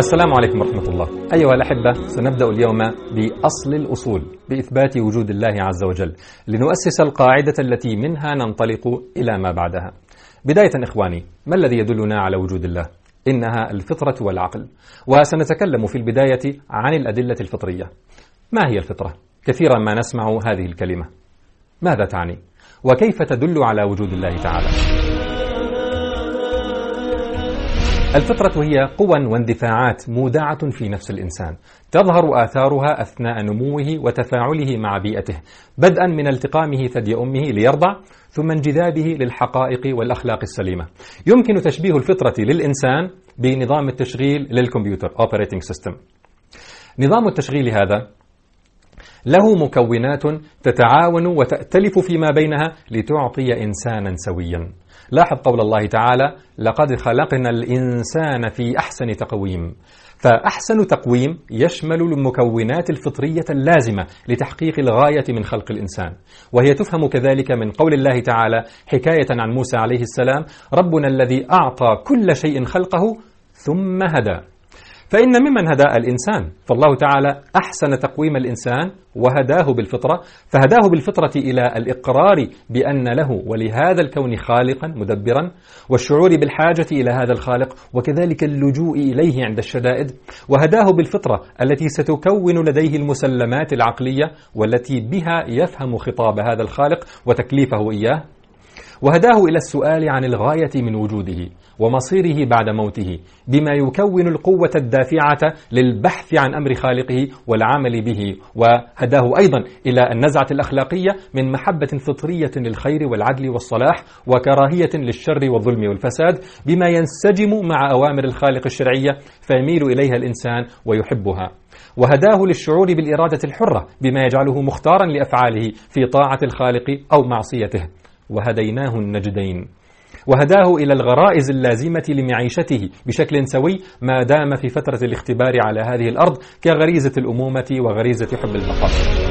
السلام عليكم ورحمة الله. أيها الأحبة، سنبدأ اليوم بأصل الأصول بإثبات وجود الله عز وجل لنؤسس القاعدة التي منها ننطلق إلى ما بعدها. بداية إخواني، ما الذي يدلنا على وجود الله؟ إنها الفطرة والعقل، وسنتكلم في البداية عن الأدلة الفطرية. ما هي الفطرة؟ كثيرا ما نسمع هذه الكلمة، ماذا تعني؟ وكيف تدل على وجود الله تعالى؟ الفطرة هي قوى واندفاعات مودعة في نفس الإنسان، تظهر آثارها أثناء نموه وتفاعله مع بيئته، بدءا من التقامه ثدي أمه ليرضع، ثم انجذابه للحقائق والأخلاق السليمة. يمكن تشبيه الفطرة للإنسان بنظام التشغيل للكمبيوتر Operating System. نظام التشغيل هذا له مكونات تتعاون وتأتلف فيما بينها لتعطي إنسانا سويا. لاحظ قول الله تعالى: لقد خلقنا الإنسان في أحسن تقويم. فأحسن تقويم يشمل المكونات الفطرية اللازمة لتحقيق الغاية من خلق الإنسان، وهي تفهم كذلك من قول الله تعالى حكاية عن موسى عليه السلام: ربنا الذي أعطى كل شيء خلقه ثم هدى. فإن ممن هدى الإنسان، فالله تعالى أحسن تقويم الإنسان وهداه بالفطرة، فهداه بالفطرة إلى الإقرار بأن له ولهذا الكون خالقا مدبرا، والشعور بالحاجة إلى هذا الخالق، وكذلك اللجوء إليه عند الشدائد، وهداه بالفطرة التي ستكون لديه المسلمات العقلية والتي بها يفهم خطاب هذا الخالق وتكليفه إياه، وهداه إلى السؤال عن الغاية من وجوده ومصيره بعد موته، بما يكون القوة الدافعة للبحث عن أمر خالقه والعمل به، وهداه أيضا إلى النزعة الأخلاقية من محبة فطرية للخير والعدل والصلاح، وكراهية للشر والظلم والفساد، بما ينسجم مع أوامر الخالق الشرعية فيميل إليها الإنسان ويحبها. وهداه للشعور بالإرادة الحرة بما يجعله مختارا لأفعاله في طاعة الخالق أو معصيته. وهديناه النجدين. وهداه إلى الغرائز اللازمة لمعيشته بشكل سوي ما دام في فترة الاختبار على هذه الأرض، كغريزة الأمومة وغريزة حب البقاء.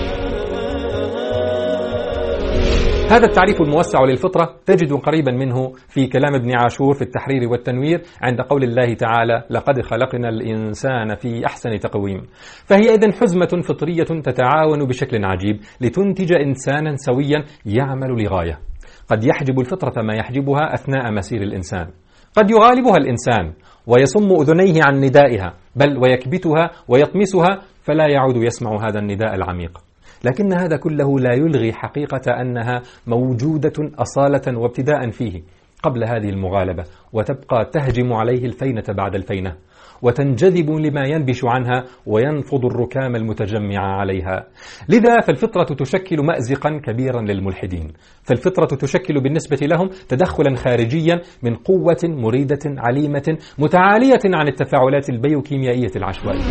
هذا التعريف الموسع للفطرة تجد قريبا منه في كلام ابن عاشور في التحرير والتنوير عند قول الله تعالى: لقد خلقنا الإنسان في أحسن تقويم. فهي إذن حزمة فطرية تتعاون بشكل عجيب لتنتج إنسانا سويا يعمل لغاية. قد يحجب الفطرة ما يحجبها أثناء مسير الإنسان، قد يغالبها الإنسان ويصم أذنيه عن ندائها، بل ويكبتها ويطمسها فلا يعود يسمع هذا النداء العميق. لكن هذا كله لا يلغي حقيقة أنها موجودة أصالة وابتداء فيه قبل هذه المغالبة، وتبقى تهجم عليه الفينة بعد الفينة، وتنجذب لما ينبش عنها وينفض الركام المتجمع عليها. لذا فالفطرة تشكل مأزقا كبيرا للملحدين، فالفطرة تشكل بالنسبة لهم تدخلا خارجيا من قوة مريدة عليمة متعالية عن التفاعلات البيوكيميائية العشوائية.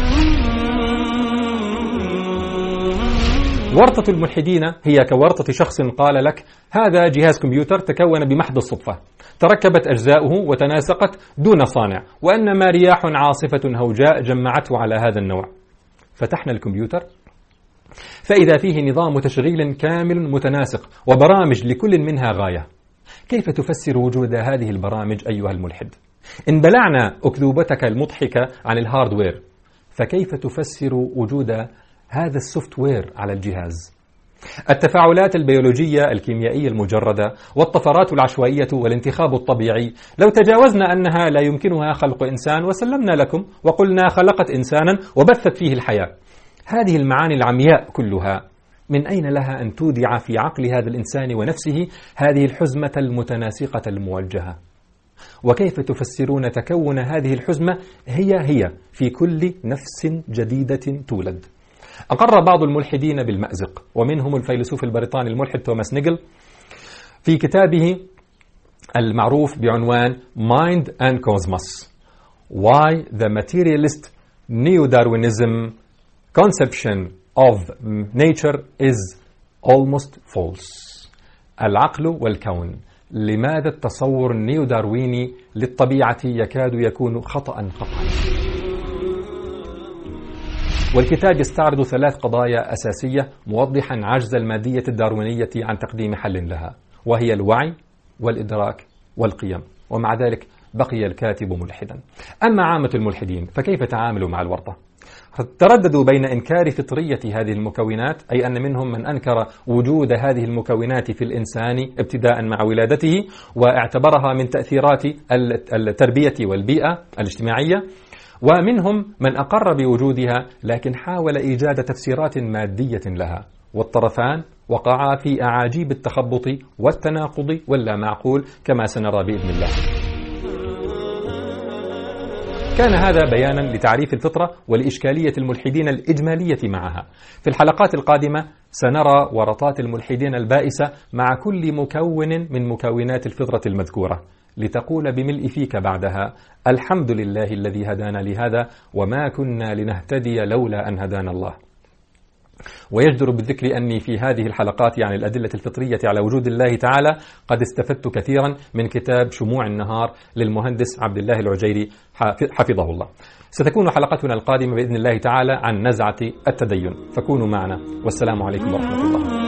ورطة الملحدين هي كورطة شخص قال لك: هذا جهاز كمبيوتر تكون بمحض الصدفة، تركبت أجزاؤه وتناسقت دون صانع، وأنما رياح عاصفة هوجاء جمعته على هذا النوع. فتحنا الكمبيوتر فإذا فيه نظام تشغيل كامل متناسق وبرامج لكل منها غاية. كيف تفسر وجود هذه البرامج أيها الملحد؟ إن بلعنا أكذوبتك المضحكة عن الهاردوير، فكيف تفسر وجود هذا السوفت وير على الجهاز؟ التفاعلات البيولوجية الكيميائية المجردة والطفرات العشوائية والانتخاب الطبيعي، لو تجاوزنا أنها لا يمكنها خلق إنسان وسلمنا لكم وقلنا خلقت إنسانا وبثت فيه الحياة، هذه المعاني العمياء كلها من أين لها أن تودع في عقل هذا الإنسان ونفسه هذه الحزمة المتناسقة الموجهة؟ وكيف تفسرون تكون هذه الحزمة هي في كل نفس جديدة تولد؟ أقر بعض الملحدين بالمأزق، ومنهم الفيلسوف البريطاني الملحد توماس نيجل في كتابه المعروف بعنوان Mind and Cosmos: Why the Materialist Neo-Darwinism Conception of Nature is Almost False. العقل والكون، لماذا التصور النيو-دارويني للطبيعة يكاد يكون خطأ. والكتاب يستعرض 3 قضايا أساسية موضحا عجز المادية الداروينية عن تقديم حل لها، وهي الوعي والإدراك والقيم. ومع ذلك بقي الكاتب ملحدا. أما عامة الملحدين فكيف تعاملوا مع الورطة؟ ترددوا بين إنكار فطرية هذه المكونات، أي أن منهم من أنكر وجود هذه المكونات في الإنسان ابتداء مع ولادته واعتبرها من تأثيرات التربية والبيئة الاجتماعية، ومنهم من أقر بوجودها لكن حاول إيجاد تفسيرات مادية لها، والطرفان وقعا في أعاجيب التخبط والتناقض واللا معقول كما سنرى بإذن الله. كان هذا بيانا لتعريف الفطرة ولإشكالية الملحدين الإجمالية معها. في الحلقات القادمة سنرى ورطات الملحدين البائسة مع كل مكون من مكونات الفطرة المذكورة، لتقول بملء فيك بعدها: الحمد لله الذي هدانا لهذا وما كنا لنهتدي لولا أن هدانا الله. ويجدر بالذكر أني في هذه الحلقات عن الأدلة الفطرية على وجود الله تعالى قد استفدت كثيرا من كتاب شموع النهار للمهندس عبد الله العجيري حفظه الله. ستكون حلقتنا القادمة بإذن الله تعالى عن نزعة التدين، فكونوا معنا، والسلام عليكم ورحمة الله.